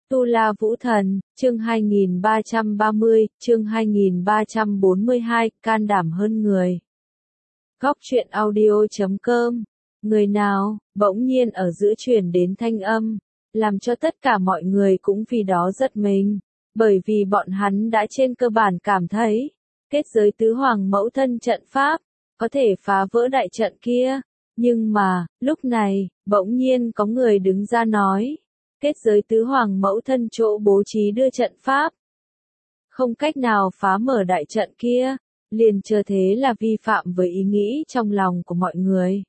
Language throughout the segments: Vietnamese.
Tu La Vũ Thần, chương 2330, chương 2342, can đảm hơn người. Góc truyện audio.com. Người nào, bỗng nhiên ở giữa truyền đến thanh âm, làm cho tất cả mọi người cũng vì đó giật mình, bởi vì bọn hắn đã trên cơ bản cảm thấy, kết giới tứ hoàng mẫu thân trận pháp, có thể phá vỡ đại trận kia, nhưng mà, lúc này, bỗng nhiên có người đứng ra nói, kết giới tứ hoàng mẫu thân chỗ bố trí đưa trận pháp, không cách nào phá mở đại trận kia, liền chờ thế là vi phạm với ý nghĩ trong lòng của mọi người.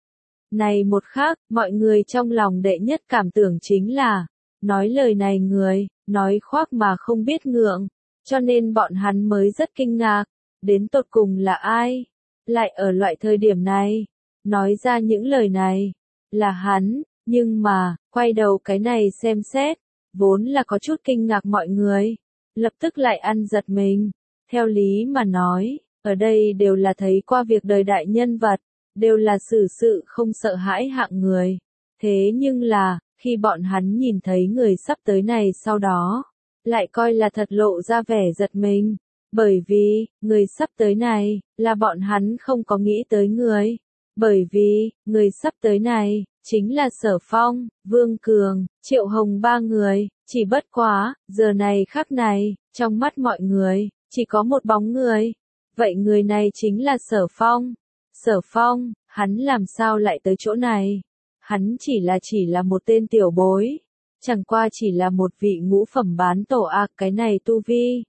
Này một khắc, mọi người trong lòng đệ nhất cảm tưởng chính là, nói lời này người, nói khoác mà không biết ngượng, cho nên bọn hắn mới rất kinh ngạc, đến tột cùng là ai, lại ở loại thời điểm này, nói ra những lời này, là hắn, nhưng mà, quay đầu cái này xem xét, vốn là có chút kinh ngạc mọi người, lập tức lại ăn giật mình, theo lý mà nói, ở đây đều là thấy qua việc đời đại nhân vật, đều là xử sự không sợ hãi hạng người, thế nhưng là, khi bọn hắn nhìn thấy người sắp tới này sau đó, lại coi là thật lộ ra vẻ giật mình, bởi vì, người sắp tới này, là bọn hắn không có nghĩ tới người, bởi vì, người sắp tới này, chính là Sở Phong, Vương Cường, Triệu Hồng ba người, chỉ bất quá, giờ này khắc này, trong mắt mọi người, chỉ có một bóng người, vậy người này chính là Sở Phong. Sở Phong, hắn làm sao lại tới chỗ này? Hắn chỉ là một tên tiểu bối, chẳng qua chỉ là một vị ngũ phẩm bán tổ cái này tu vi.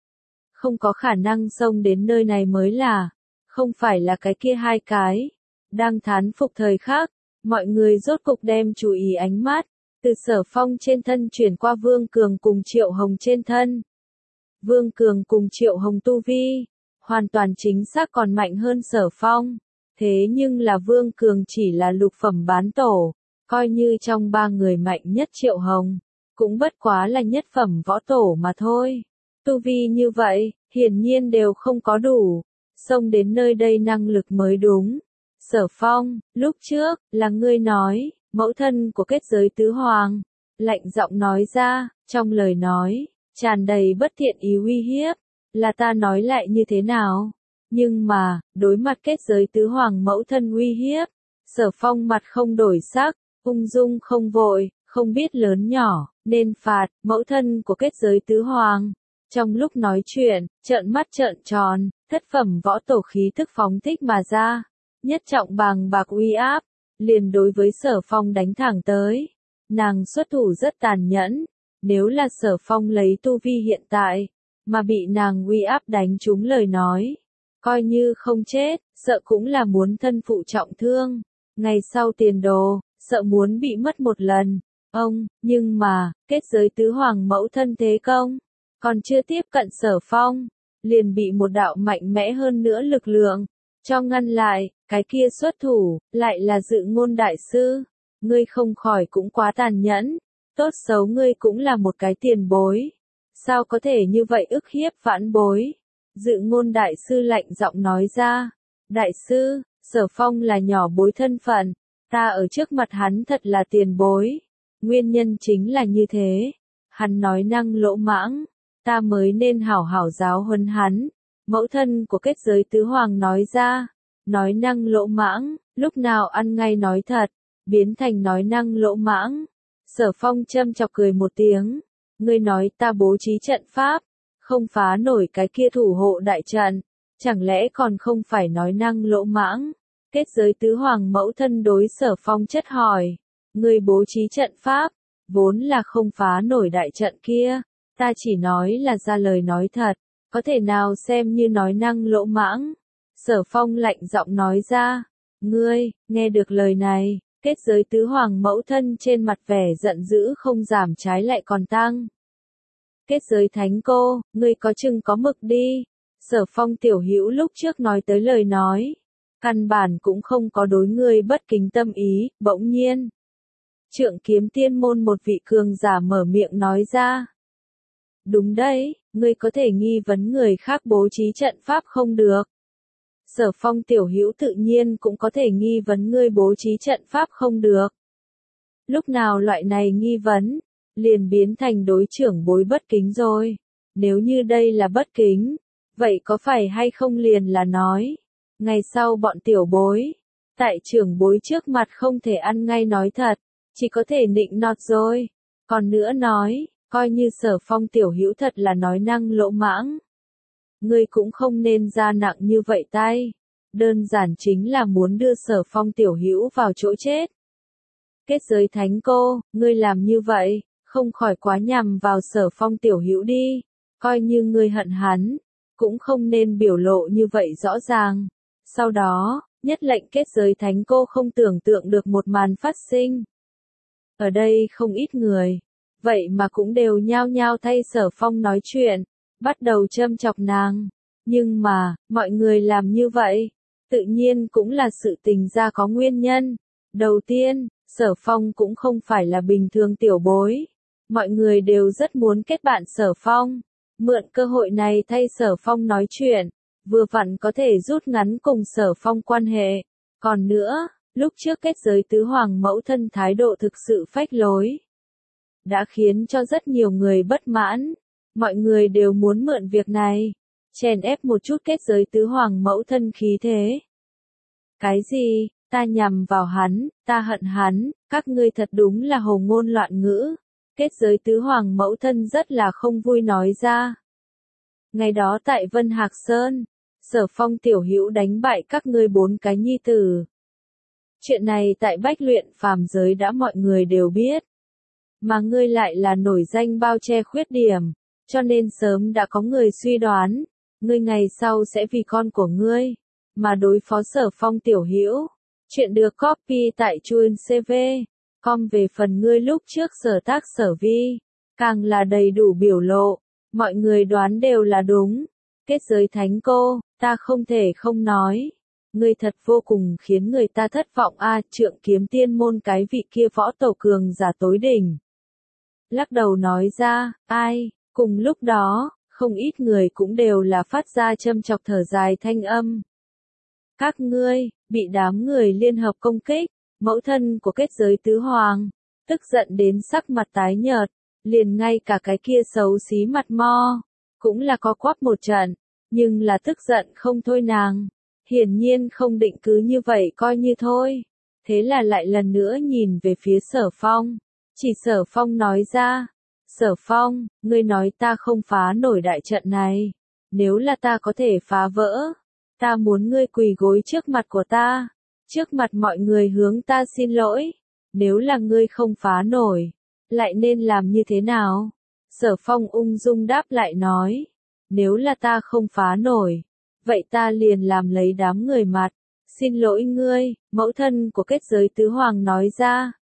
Không có khả năng xông đến nơi này mới là, không phải là cái kia hai cái. Đang thán phục thời khắc, mọi người rốt cục đem chú ý ánh mắt, từ Sở Phong trên thân chuyển qua Vương Cường cùng Triệu Hồng trên thân. Vương Cường cùng Triệu Hồng tu vi, hoàn toàn chính xác còn mạnh hơn Sở Phong. Thế nhưng là Vương Cường chỉ là lục phẩm bán tổ, coi như trong ba người mạnh nhất Triệu Hồng, cũng bất quá là nhất phẩm võ tổ mà thôi. Tu vi như vậy, hiển nhiên đều không có đủ, xông đến nơi đây năng lực mới đúng. Sở Phong, lúc trước, là ngươi nói, mẫu thân của kết giới tứ hoàng, lạnh giọng nói ra, trong lời nói, tràn đầy bất thiện ý uy hiếp, là ta nói lại như thế nào? Nhưng mà, đối mặt kết giới tứ hoàng mẫu thân uy hiếp, Sở Phong mặt không đổi sắc, ung dung không vội, không biết lớn nhỏ, nên phạt, mẫu thân của kết giới tứ hoàng. Trong lúc nói chuyện, trợn mắt trợn tròn, thất phẩm võ tổ khí thức phóng thích mà ra, nhất trọng bàng bạc uy áp, liền đối với Sở Phong đánh thẳng tới. Nàng xuất thủ rất tàn nhẫn, nếu là Sở Phong lấy tu vi hiện tại, mà bị nàng uy áp đánh trúng lời nói, coi như không chết, sợ cũng là muốn thân phụ trọng thương, ngày sau tiền đồ, sợ muốn bị mất một lần. Nhưng mà, kết giới tứ hoàng mẫu thân thế công, còn chưa tiếp cận Sở Phong, liền bị một đạo mạnh mẽ hơn nữa lực lượng, cho ngăn lại, cái kia xuất thủ, lại là Dự Ngôn đại sư, ngươi không khỏi cũng quá tàn nhẫn, tốt xấu ngươi cũng là một cái tiền bối, sao có thể như vậy ức hiếp vãn bối? Dự Ngôn đại sư lạnh giọng nói ra, đại sư, Sở Phong là nhỏ bối thân phận, ta ở trước mặt hắn thật là tiền bối, nguyên nhân chính là như thế, hắn nói năng lỗ mãng, ta mới nên hảo hảo giáo huấn hắn. Mẫu thân của kết giới tứ hoàng nói ra, nói năng lỗ mãng, lúc nào ăn ngay nói thật, biến thành nói năng lỗ mãng. Sở Phong châm chọc cười một tiếng, ngươi nói ta bố trí trận pháp, không phá nổi cái kia thủ hộ đại trận, chẳng lẽ còn không phải nói năng lỗ mãng? Kết giới tứ hoàng mẫu thân đối Sở Phong chất hỏi, ngươi bố trí trận pháp, vốn là không phá nổi đại trận kia, ta chỉ nói là ra lời nói thật, có thể nào xem như nói năng lỗ mãng? Sở Phong lạnh giọng nói ra, ngươi, nghe được lời này, kết giới tứ hoàng mẫu thân trên mặt vẻ giận dữ không giảm trái lại còn tăng. Kết giới thánh cô, ngươi có chừng có mực đi. Sở Phong tiểu hữu lúc trước nói tới lời nói, căn bản cũng không có đối ngươi bất kính tâm ý, bỗng nhiên. Trượng Kiếm Tiên môn một vị cường giả mở miệng nói ra. Đúng đấy, ngươi có thể nghi vấn người khác bố trí trận pháp không được. Sở Phong tiểu hữu tự nhiên cũng có thể nghi vấn ngươi bố trí trận pháp không được. Lúc nào loại này nghi vấn, liền biến thành đối trưởng bối bất kính rồi. Nếu như đây là bất kính, vậy có phải hay không liền là nói, ngày sau bọn tiểu bối, tại trưởng bối trước mặt không thể ăn ngay nói thật, chỉ có thể nịnh nọt rồi. Còn nữa nói, coi như Sở Phong tiểu hữu thật là nói năng lỗ mãng. Ngươi cũng không nên ra nặng như vậy tay. Đơn giản chính là muốn đưa Sở Phong tiểu hữu vào chỗ chết. Kết giới thánh cô, ngươi làm như vậy, không khỏi quá nhằm vào Sở Phong tiểu hữu đi. Coi như ngươi hận hắn, cũng không nên biểu lộ như vậy rõ ràng. Sau đó, nhất lệnh kết giới thánh cô không tưởng tượng được một màn phát sinh. Ở đây không ít người, vậy mà cũng đều nhao nhao thay Sở Phong nói chuyện, bắt đầu châm chọc nàng. Nhưng mà, mọi người làm như vậy, tự nhiên cũng là sự tình ra có nguyên nhân. Đầu tiên, Sở Phong cũng không phải là bình thường tiểu bối. Mọi người đều rất muốn kết bạn Sở Phong. Mượn cơ hội này thay Sở Phong nói chuyện, vừa vặn có thể rút ngắn cùng Sở Phong quan hệ. Còn nữa, lúc trước kết giới tứ hoàng mẫu thân thái độ thực sự phách lối, đã khiến cho rất nhiều người bất mãn. Mọi người đều muốn mượn việc này, chèn ép một chút kết giới tứ hoàng mẫu thân khí thế. Cái gì, ta nhằm vào hắn, ta hận hắn, các ngươi thật đúng là hồ ngôn loạn ngữ. Kết giới tứ hoàng mẫu thân rất là không vui nói ra. Ngày đó tại Vân Hạc Sơn, Sở Phong tiểu hữu đánh bại các ngươi 4 cái nhi tử. Chuyện này tại Bách Luyện phàm giới đã mọi người đều biết. Mà ngươi lại là nổi danh bao che khuyết điểm, cho nên sớm đã có người suy đoán, ngươi ngày sau sẽ vì con của ngươi, mà đối phó Sở Phong tiểu hữu. Chuyện được copy tại Chuin CV. Com về phần ngươi lúc trước sở tác sở vi, càng là đầy đủ biểu lộ, mọi người đoán đều là đúng. Kết giới thánh cô, ta không thể không nói. Ngươi thật vô cùng khiến người ta thất vọng a. Trượng Kiếm Tiên môn cái vị kia võ tổ cường giả tối đỉnh. Lắc đầu nói ra, ai, cùng lúc đó, không ít người cũng đều là phát ra châm chọc thở dài thanh âm. Các ngươi, bị đám người liên hợp công kích, mẫu thân của kết giới tứ hoàng, tức giận đến sắc mặt tái nhợt, liền ngay cả cái kia xấu xí mặt mo, cũng là có quắp một trận, nhưng là tức giận không thôi nàng, hiển nhiên không định cứ như vậy coi như thôi, thế là lại lần nữa nhìn về phía Sở Phong, chỉ Sở Phong nói ra, Sở Phong, ngươi nói ta không phá nổi đại trận này, nếu là ta có thể phá vỡ, ta muốn ngươi quỳ gối trước mặt của ta, trước mặt mọi người hướng ta xin lỗi, nếu là ngươi không phá nổi, lại nên làm như thế nào? Sở Phong ung dung đáp lại nói, nếu là ta không phá nổi, vậy ta liền làm lấy đám người mặt, xin lỗi ngươi, mẫu thân của kết giới tứ hoàng nói ra,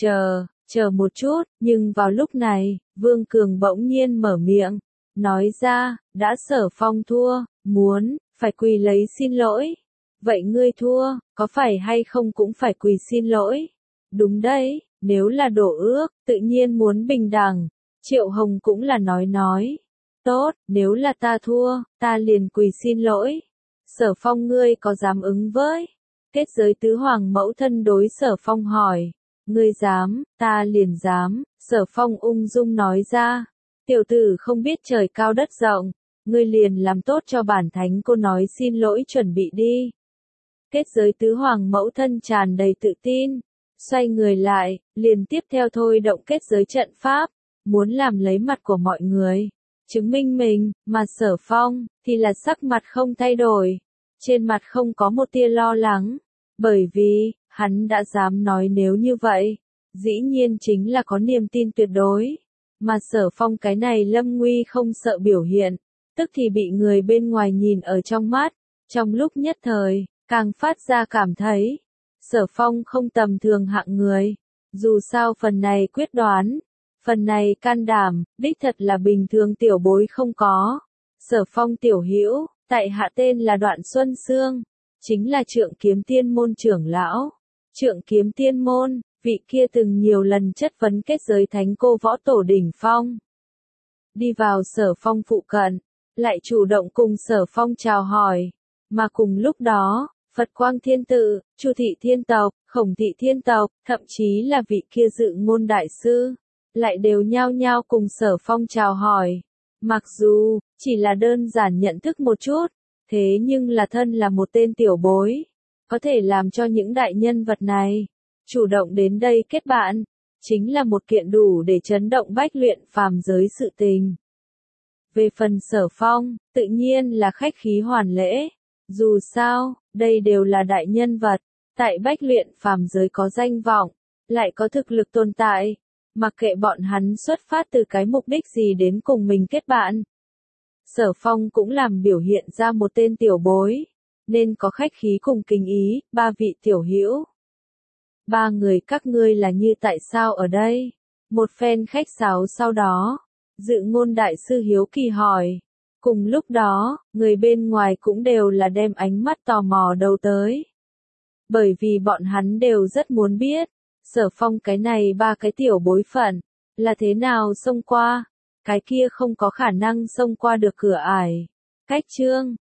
chờ một chút, nhưng vào lúc này, Vương Cường bỗng nhiên mở miệng, nói ra, đã Sở Phong thua, phải quỳ lấy xin lỗi. Vậy ngươi thua, có phải hay không cũng phải quỳ xin lỗi? Đúng đấy, nếu là đổ ước, tự nhiên muốn bình đẳng. Triệu Hồng cũng là nói. Tốt, nếu là ta thua, ta liền quỳ xin lỗi. Sở Phong ngươi có dám ứng với? Kết giới tứ hoàng mẫu thân đối Sở Phong hỏi. Ngươi dám, ta liền dám. Sở Phong ung dung nói ra. Tiểu tử không biết trời cao đất rộng. Ngươi liền làm tốt cho bản thánh cô nói xin lỗi chuẩn bị đi. Kết giới tứ hoàng mẫu thân tràn đầy tự tin, xoay người lại, liền tiếp theo thôi động kết giới trận pháp, muốn làm lấy mặt của mọi người, chứng minh mình, mà Sở Phong, thì là sắc mặt không thay đổi, trên mặt không có một tia lo lắng, bởi vì, hắn đã dám nói nếu như vậy, dĩ nhiên chính là có niềm tin tuyệt đối, mà Sở Phong cái này lâm nguy không sợ biểu hiện, tức thì bị người bên ngoài nhìn ở trong mắt, trong lúc nhất thời, càng phát ra cảm thấy, Sở Phong không tầm thường hạng người, dù sao phần này quyết đoán, phần này can đảm, đích thật là bình thường tiểu bối không có. Sở Phong tiểu hữu, tại hạ tên là Đoạn Xuân Sương, chính là Trượng Kiếm Tiên môn trưởng lão. Trượng Kiếm Tiên môn, vị kia từng nhiều lần chất vấn kết giới thánh cô võ tổ đỉnh phong. Đi vào Sở Phong phụ cận, lại chủ động cùng Sở Phong chào hỏi, mà cùng lúc đó, Phật Quang Thiên Tự, Chu Thị Thiên Tộc, Khổng Thị Thiên Tộc, thậm chí là vị kia dự ngôn đại sư, lại đều nhao nhao cùng Sở Phong chào hỏi. Mặc dù, chỉ là đơn giản nhận thức một chút, thế nhưng là thân là một tên tiểu bối, có thể làm cho những đại nhân vật này chủ động đến đây kết bạn, chính là một kiện đủ để chấn động bách luyện phàm giới sự tình. Về phần Sở Phong, tự nhiên là khách khí hoàn lễ, dù sao, đây đều là đại nhân vật, tại bách luyện phàm giới có danh vọng, lại có thực lực tồn tại, mặc kệ bọn hắn xuất phát từ cái mục đích gì đến cùng mình kết bạn. Sở Phong cũng làm biểu hiện ra một tên tiểu bối, nên có khách khí cùng kính ý, ba vị tiểu hữu. Ba người các ngươi là như tại sao ở đây? Một phen khách sáo sau đó, Dự Ngôn đại sư hiếu kỳ hỏi. Cùng lúc đó, người bên ngoài cũng đều là đem ánh mắt tò mò đầu tới. Bởi vì bọn hắn đều rất muốn biết, Sở Phong cái này ba cái tiểu bối phận, là thế nào xông qua, cái kia không có khả năng xông qua được cửa ải. Cách chương